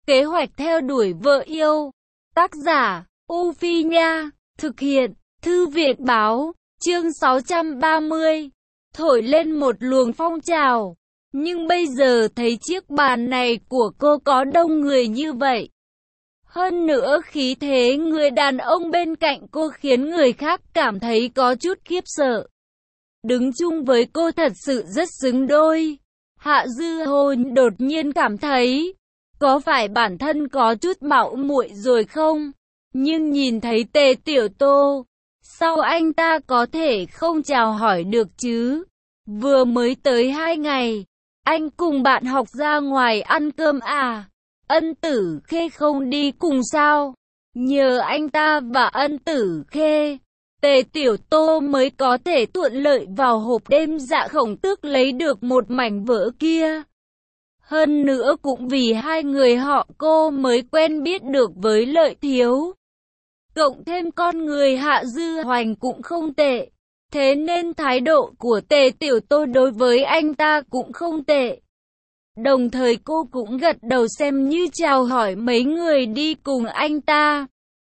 Kế hoạch theo đuổi vợ yêu. Tác giả, U Phi Nha. Thực hiện, Thư viện Báo. Chương 630. Thổi lên một luồng phong trào. Nhưng bây giờ thấy chiếc bàn này của cô có đông người như vậy. Hơn nữa khí thế người đàn ông bên cạnh cô khiến người khác cảm thấy có chút khiếp sợ. Đứng chung với cô thật sự rất xứng đôi. Hạ Dư Hồn đột nhiên cảm thấy, có phải bản thân có chút mạo muội rồi không? Nhưng nhìn thấy Tề Tiểu Tô, sao anh ta có thể không chào hỏi được chứ? Vừa mới tới 2 ngày, anh cùng bạn học ra ngoài ăn cơm à? Ân Tử Khê không đi cùng sao? Nhờ anh ta và Ân Tử Khê, Tề Tiểu Tô mới có thể thuận lợi vào hộp đêm Dạ Khổng Tước lấy được một mảnh vỡ kia. Hơn nữa cũng vì hai người họ cô mới quen biết được với Lợi Thiếu. Cộng thêm con người Hạ Dư Hoành cũng không tệ. Thế nên thái độ của Tề Tiểu Tô đối với anh ta cũng không tệ. Đồng thời cô cũng gật đầu xem như chào hỏi mấy người đi cùng anh ta.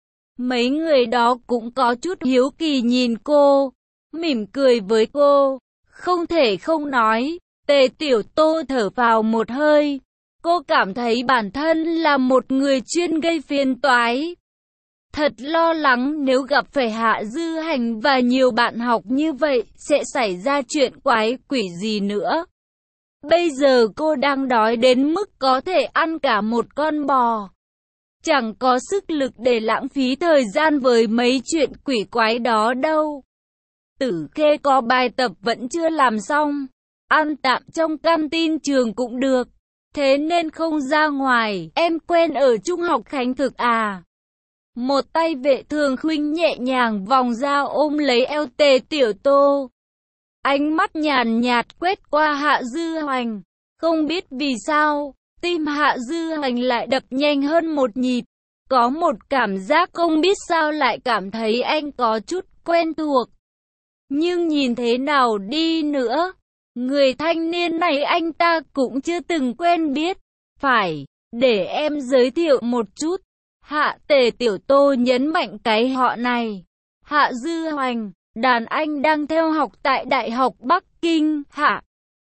Mấy người đó cũng có chút hiếu kỳ nhìn cô, mỉm cười với cô. Không thể không nói, Tề Tiểu Tô thở vào một hơi. Cô cảm thấy bản thân là một người chuyên gây phiền toái. Thật lo lắng nếu gặp phải Hạ Dư Hành và nhiều bạn học như vậy sẽ xảy ra chuyện quái quỷ gì nữa. Bây giờ cô đang đói đến mức có thể ăn cả một con bò. Chẳng có sức lực để lãng phí thời gian với mấy chuyện quỷ quái đó đâu. Tử Khê có bài tập vẫn chưa làm xong. Ăn tạm trong canteen trường cũng được. Thế nên không ra ngoài. Em quen ở Trung học Khánh Thực à? Một tay Vệ Thường Khuynh nhẹ nhàng vòng ra ôm lấy eo Tề Tiểu Tô. Ánh mắt nhàn nhạt quét qua Hạ Dư Hoành. Không biết vì sao, tim Hạ Dư Hoành lại đập nhanh hơn một nhịp. Có một cảm giác không biết sao lại cảm thấy anh có chút quen thuộc. Nhưng nhìn thế nào đi nữa, người thanh niên này anh ta cũng chưa từng quen biết. Phải, để em giới thiệu một chút. Hạ Tề Tiểu Tô nhấn mạnh cái họ này. Hạ Dư Hoành, đàn anh đang theo học tại Đại học Bắc Kinh. Hạ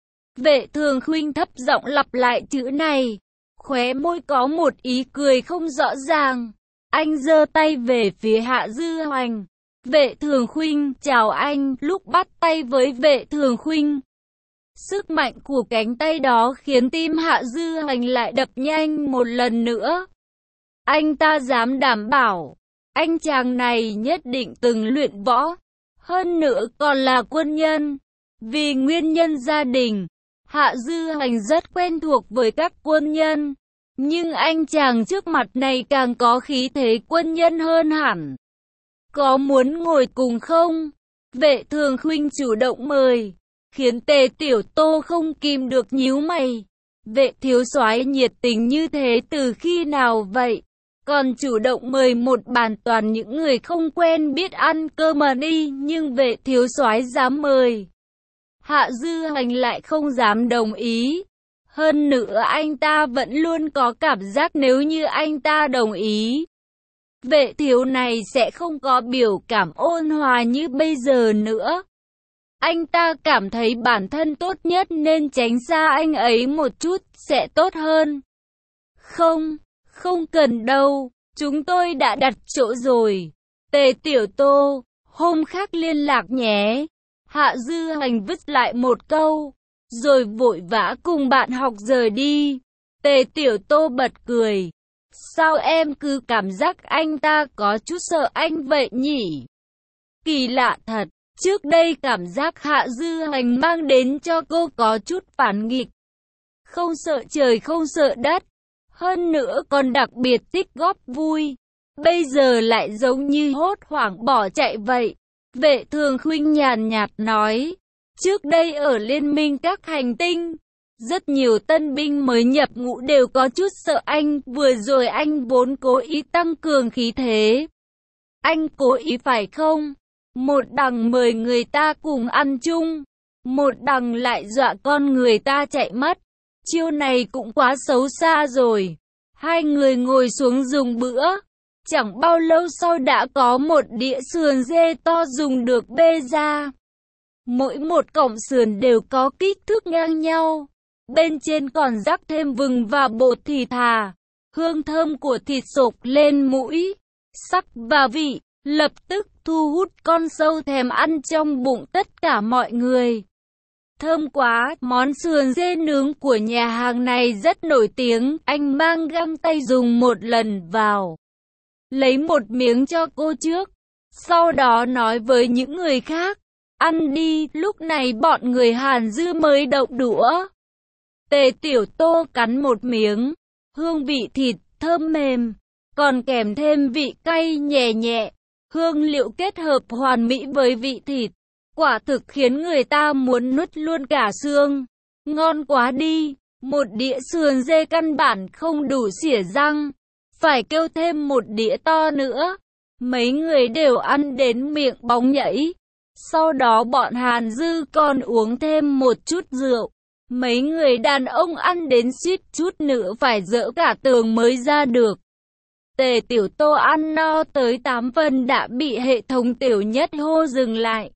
Vệ Thường Khuynh thấp giọng lặp lại chữ này. Khóe môi có một ý cười không rõ ràng. Anh giơ tay về phía Hạ Dư Hoành. Vệ Thường Khuynh, chào anh. Lúc bắt tay với Vệ Thường Khuynh, sức mạnh của cánh tay đó khiến tim Hạ Dư Hoành lại đập nhanh một lần nữa. Anh ta dám đảm bảo, anh chàng này nhất định từng luyện võ. Hơn nữa còn là quân nhân. Vì nguyên nhân gia đình, Hạ Dư Hoành rất quen thuộc với các quân nhân. Nhưng anh chàng trước mặt này càng có khí thế quân nhân hơn hẳn. Có muốn ngồi cùng không? Vệ Thường Khuynh chủ động mời, khiến Tề Tiểu Tô không kìm được nhíu mày. Vệ thiếu soái nhiệt tình như thế từ khi nào vậy? Còn chủ động mời một bàn toàn những người không quen biết ăn cơm mà đi, nhưng vệ thiếu soái dám mời. Hạ Dư Hoành lại không dám đồng ý. Hơn nữa anh ta vẫn luôn có cảm giác nếu như anh ta đồng ý, vệ thiếu này sẽ không có biểu cảm ôn hòa như bây giờ nữa. Anh ta cảm thấy bản thân tốt nhất nên tránh xa anh ấy một chút sẽ tốt hơn. Không cần đâu, chúng tôi đã đặt chỗ rồi. Tề Tiểu Tô, hôm khác liên lạc nhé. Hạ Dư Hoành vứt lại một câu, rồi vội vã cùng bạn học rời đi. Tề Tiểu Tô bật cười. Sao em cứ cảm giác anh ta có chút sợ anh vậy nhỉ? Kỳ lạ thật, trước đây cảm giác Hạ Dư Hoành mang đến cho cô có chút phản nghịch. Không sợ trời không sợ đất, hơn nữa còn đặc biệt tích góp vui. Bây giờ lại giống như hốt hoảng bỏ chạy vậy. Vệ Thường Khuynh nhàn nhạt nói. Trước đây ở Liên minh các hành tinh, rất nhiều tân binh mới nhập ngũ đều có chút sợ anh. Vừa rồi anh vốn cố ý tăng cường khí thế. Anh cố ý phải không? Một đằng mời người ta cùng ăn chung, một đằng lại dọa con người ta chạy mất. Chiêu này cũng quá xấu xa rồi. Hai người ngồi xuống dùng bữa. Chẳng bao lâu sau đã có một đĩa sườn dê to dùng được bê ra. Mỗi một cọng sườn đều có kích thước ngang nhau. Bên trên còn rắc thêm vừng và bột thịt thà. Hương thơm của thịt sộc lên mũi. Sắc và vị, lập tức thu hút con sâu thèm ăn trong bụng tất cả mọi người. Thơm quá, món sườn dê nướng của nhà hàng này rất nổi tiếng. Anh mang găng tay dùng một lần vào. Lấy một miếng cho cô trước. Sau đó nói với những người khác. Ăn đi, lúc này bọn người Hàn Dư mới động đũa. Tề Tiểu Tô cắn một miếng. Hương vị thịt, thơm mềm. Còn kèm thêm vị cay nhẹ nhẹ. Hương liệu kết hợp hoàn mỹ với vị thịt. Quả thực khiến người ta muốn nuốt luôn cả xương. Ngon quá đi. Một đĩa sườn dê căn bản không đủ xỉa răng. Phải kêu thêm một đĩa to nữa. Mấy người đều ăn đến miệng bóng nhảy. Sau đó bọn Hàn Dư còn uống thêm một chút rượu. Mấy người đàn ông ăn đến suýt chút nữa phải dỡ cả tường mới ra được. Tề Tiểu Tô ăn no tới 8 phần đã bị hệ thống Tiểu Nhất hô dừng lại.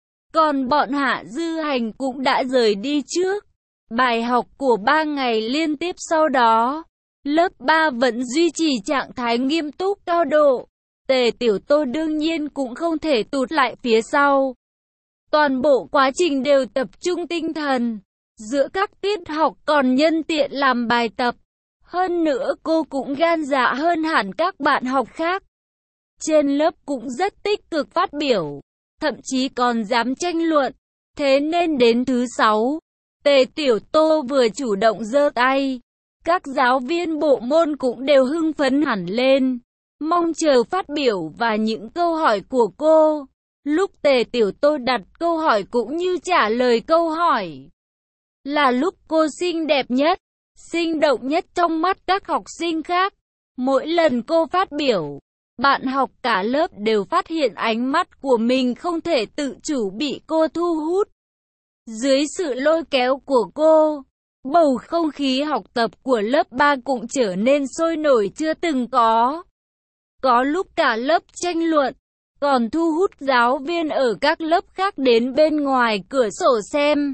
Còn bọn Hạ Dư Hành cũng đã rời đi trước. Bài học của 3 ngày liên tiếp sau đó. Lớp 3 vẫn duy trì trạng thái nghiêm túc cao độ. Tề Tiểu Tô đương nhiên cũng không thể tụt lại phía sau. Toàn bộ quá trình đều tập trung tinh thần. Giữa các tiết học còn nhân tiện làm bài tập. Hơn nữa cô cũng gan dạ hơn hẳn các bạn học khác. Trên lớp cũng rất tích cực phát biểu. Thậm chí còn dám tranh luận. Thế nên đến thứ 6, Tề Tiểu Tô vừa chủ động giơ tay. Các giáo viên bộ môn cũng đều hưng phấn hẳn lên. Mong chờ phát biểu và những câu hỏi của cô. Lúc Tề Tiểu Tô đặt câu hỏi cũng như trả lời câu hỏi. Là lúc cô xinh đẹp nhất, sinh động nhất trong mắt các học sinh khác. Mỗi lần cô phát biểu, bạn học cả lớp đều phát hiện ánh mắt của mình không thể tự chủ bị cô thu hút. Dưới sự lôi kéo của cô, bầu không khí học tập của lớp 3 cũng trở nên sôi nổi chưa từng có. Có lúc cả lớp tranh luận, còn thu hút giáo viên ở các lớp khác đến bên ngoài cửa sổ xem.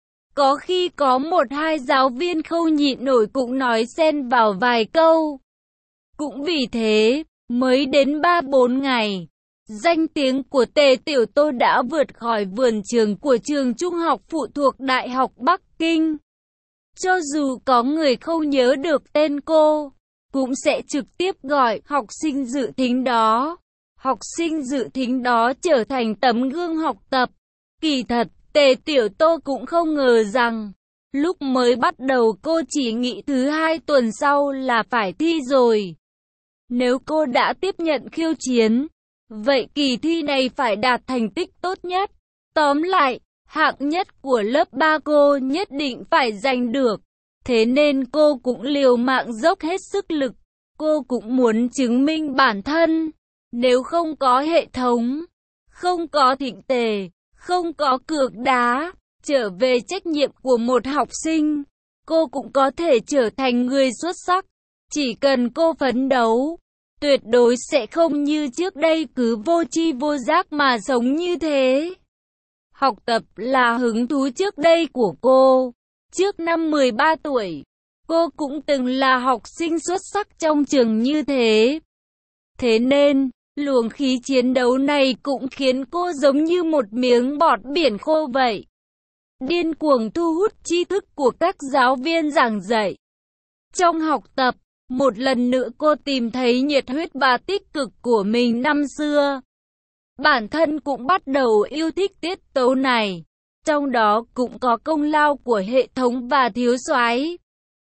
Có khi có 1-2 giáo viên không nhịn nổi cũng nói xen vào vài câu. Cũng vì thế, mới đến 3-4 ngày, danh tiếng của Tề Tiểu Tô đã vượt khỏi vườn trường của trường trung học phụ thuộc Đại học Bắc Kinh. Cho dù có người không nhớ được tên cô, cũng sẽ trực tiếp gọi học sinh dự thính đó. Học sinh dự thính đó trở thành tấm gương học tập. Kỳ thật, Tề Tiểu Tô cũng không ngờ rằng, lúc mới bắt đầu cô chỉ nghĩ thứ 2 tuần sau là phải thi rồi. Nếu cô đã tiếp nhận khiêu chiến, vậy kỳ thi này phải đạt thành tích tốt nhất. Tóm lại, hạng nhất của lớp 3 cô nhất định phải giành được. Thế nên cô cũng liều mạng dốc hết sức lực. Cô cũng muốn chứng minh bản thân. Nếu không có hệ thống, không có thịnh tề, không có cược đá, trở về trách nhiệm của một học sinh, cô cũng có thể trở thành người xuất sắc. Chỉ cần cô phấn đấu, tuyệt đối sẽ không như trước đây cứ vô tri vô giác mà sống như thế. Học tập là hứng thú trước đây của cô. Trước năm 13 tuổi, cô cũng từng là học sinh xuất sắc trong trường như thế. Thế nên, luồng khí chiến đấu này cũng khiến cô giống như một miếng bọt biển khô vậy. Điên cuồng thu hút tri thức của các giáo viên giảng dạy. Trong học tập, một lần nữa cô tìm thấy nhiệt huyết và tích cực của mình năm xưa. Bản thân cũng bắt đầu yêu thích tiết tấu này. Trong đó cũng có công lao của hệ thống và thiếu soái.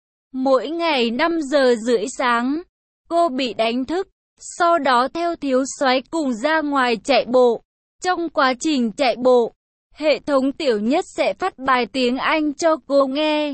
Mỗi ngày 5 giờ rưỡi sáng, cô bị đánh thức. Sau đó theo thiếu soái cùng ra ngoài chạy bộ. Trong quá trình chạy bộ, hệ thống Tiểu Nhất sẽ phát bài tiếng Anh cho cô nghe.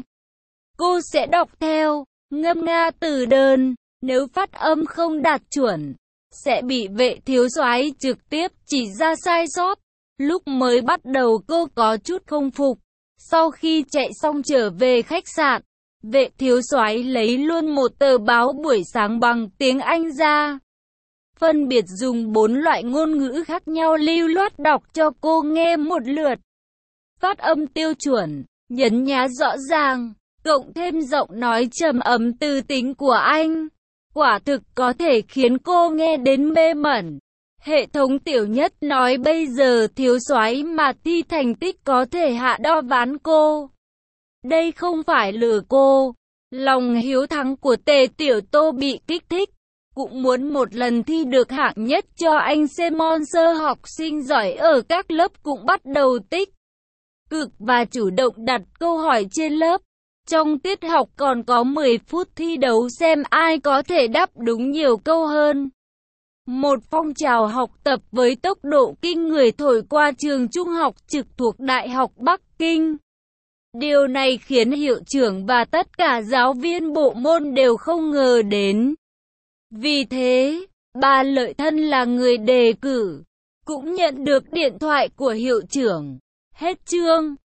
Cô sẽ đọc theo, ngâm nga từ đơn. Nếu phát âm không đạt chuẩn, sẽ bị vệ thiếu soái trực tiếp chỉ ra sai sót. Lúc mới bắt đầu cô có chút không phục. Sau khi chạy xong trở về khách sạn, Vệ thiếu soái lấy luôn một tờ báo buổi sáng bằng tiếng Anh ra, phân biệt dùng 4 loại ngôn ngữ khác nhau lưu loát đọc cho cô nghe một lượt. Phát âm tiêu chuẩn, nhấn nhá rõ ràng, cộng thêm giọng nói trầm ấm tư tính của anh. Quả thực có thể khiến cô nghe đến mê mẩn. Hệ thống Tiểu Nhất nói bây giờ thiếu soái mà thi thành tích có thể hạ đo ván cô. Đây không phải lừa cô. Lòng hiếu thắng của Tề Tiểu Tô bị kích thích. Cũng muốn một lần thi được hạng nhất cho anh Simon. Học sinh giỏi ở các lớp cũng bắt đầu tích cực và chủ động đặt câu hỏi trên lớp. Trong tiết học còn có 10 phút thi đấu xem ai có thể đáp đúng nhiều câu hơn. Một phong trào học tập với tốc độ kinh người thổi qua trường trung học trực thuộc Đại học Bắc Kinh. Điều này khiến hiệu trưởng và tất cả giáo viên bộ môn đều không ngờ đến. Vì thế, bà Lợi Thân là người đề cử, cũng nhận được điện thoại của hiệu trưởng. Hết chương.